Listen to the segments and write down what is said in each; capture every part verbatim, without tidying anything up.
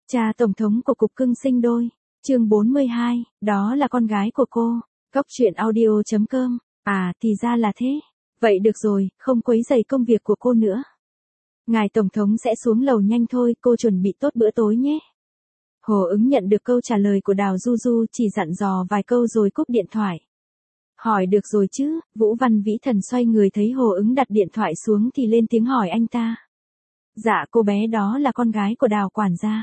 Cha tổng thống của cục cưng sinh đôi, chương bốn mươi hai, đó là con gái của cô. Góc truyện audio chấm com. À, thì ra là thế. Vậy được rồi, không quấy rầy công việc của cô nữa. Ngài tổng thống sẽ xuống lầu nhanh thôi, cô chuẩn bị tốt bữa tối nhé. Hồ Ứng nhận được câu trả lời của Đào Du Du, chỉ dặn dò vài câu rồi cúp điện thoại. Hỏi được rồi chứ, Vũ Văn Vĩ Thần xoay người thấy Hồ Ứng đặt điện thoại xuống thì lên tiếng hỏi anh ta. Dạ, cô bé đó là con gái của Đào quản gia.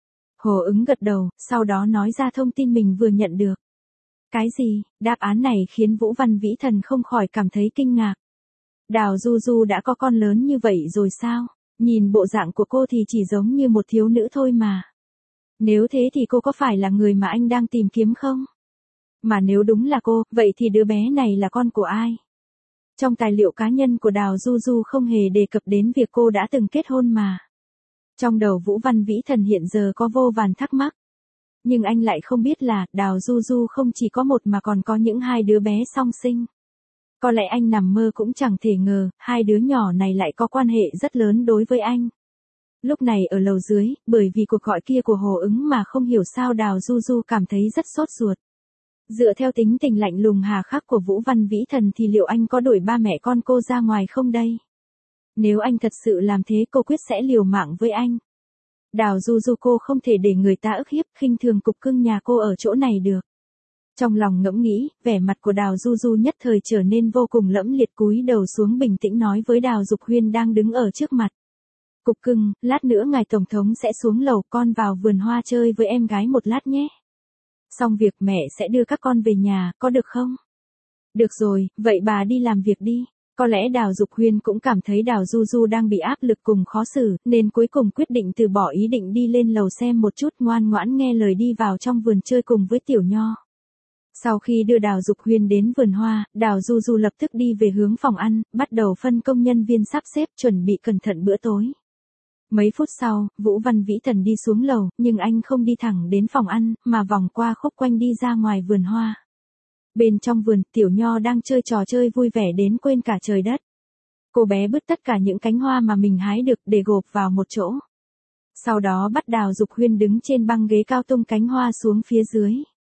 Hồ Ứng gật đầu, sau đó nói ra thông tin mình vừa nhận được. Cái gì? Đáp án này khiến Vũ Văn Vĩ Thần không khỏi cảm thấy kinh ngạc. Đào Du Du đã có con lớn như vậy rồi sao? Nhìn bộ dạng của cô thì chỉ giống như một thiếu nữ thôi mà. Nếu thế thì cô có phải là người mà anh đang tìm kiếm không? Mà nếu đúng là cô, vậy thì đứa bé này là con của ai? Trong tài liệu cá nhân của Đào Du Du không hề đề cập đến việc cô đã từng kết hôn mà. Trong đầu Vũ Văn Vĩ Thần hiện giờ có vô vàn thắc mắc. Nhưng anh lại không biết là Đào Du Du không chỉ có một mà còn có những hai đứa bé song sinh. Có lẽ anh nằm mơ cũng chẳng thể ngờ, hai đứa nhỏ này lại có quan hệ rất lớn đối với anh. Lúc này ở lầu dưới, bởi vì cuộc gọi kia của Hồ Ứng mà không hiểu sao Đào Du Du cảm thấy rất sốt ruột. Dựa theo tính tình lạnh lùng hà khắc của Vũ Văn Vĩ Thần thì liệu anh có đuổi ba mẹ con cô ra ngoài không đây? Nếu anh thật sự làm thế cô quyết sẽ liều mạng với anh. Đào Du Du cô không thể để người ta ức hiếp khinh thường cục cưng nhà cô ở chỗ này được. Trong lòng ngẫm nghĩ, vẻ mặt của Đào Du Du nhất thời trở nên vô cùng lẫm liệt, cúi đầu xuống bình tĩnh nói với Đào Dục Huyên đang đứng ở trước mặt. Cục cưng, lát nữa ngài tổng thống sẽ xuống lầu, con vào vườn hoa chơi với em gái một lát nhé. Xong việc mẹ sẽ đưa các con về nhà, có được không? Được rồi, vậy bà đi làm việc đi. Có lẽ Đào Dục Huyên cũng cảm thấy Đào Du Du đang bị áp lực cùng khó xử, nên cuối cùng quyết định từ bỏ ý định đi lên lầu xem một chút, ngoan ngoãn nghe lời đi vào trong vườn chơi cùng với Tiểu Nho. Sau khi đưa Đào Dục Huyên đến vườn hoa, Đào Du Du lập tức đi về hướng phòng ăn, bắt đầu phân công nhân viên sắp xếp chuẩn bị cẩn thận bữa tối. Mấy phút sau, Vũ Văn Vĩ Thần đi xuống lầu, nhưng anh không đi thẳng đến phòng ăn, mà vòng qua khúc quanh đi ra ngoài vườn hoa. Bên trong vườn, Tiểu Nho đang chơi trò chơi vui vẻ đến quên cả trời đất. Cô bé bứt tất cả những cánh hoa mà mình hái được để gộp vào một chỗ. Sau đó bắt Đào Dục Huyên đứng trên băng ghế cao tung cánh hoa xuống phía dưới.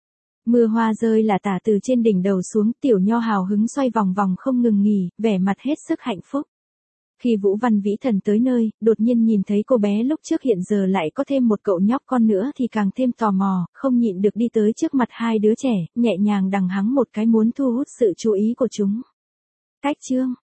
Mưa hoa rơi là tả từ trên đỉnh đầu xuống, Tiểu Nho hào hứng xoay vòng vòng không ngừng nghỉ, vẻ mặt hết sức hạnh phúc. Khi Vũ Văn Vĩ Thần tới nơi, đột nhiên nhìn thấy cô bé lúc trước hiện giờ lại có thêm một cậu nhóc con nữa thì càng thêm tò mò, không nhịn được đi tới trước mặt hai đứa trẻ, nhẹ nhàng đằng hắng một cái muốn thu hút sự chú ý của chúng. Cách chương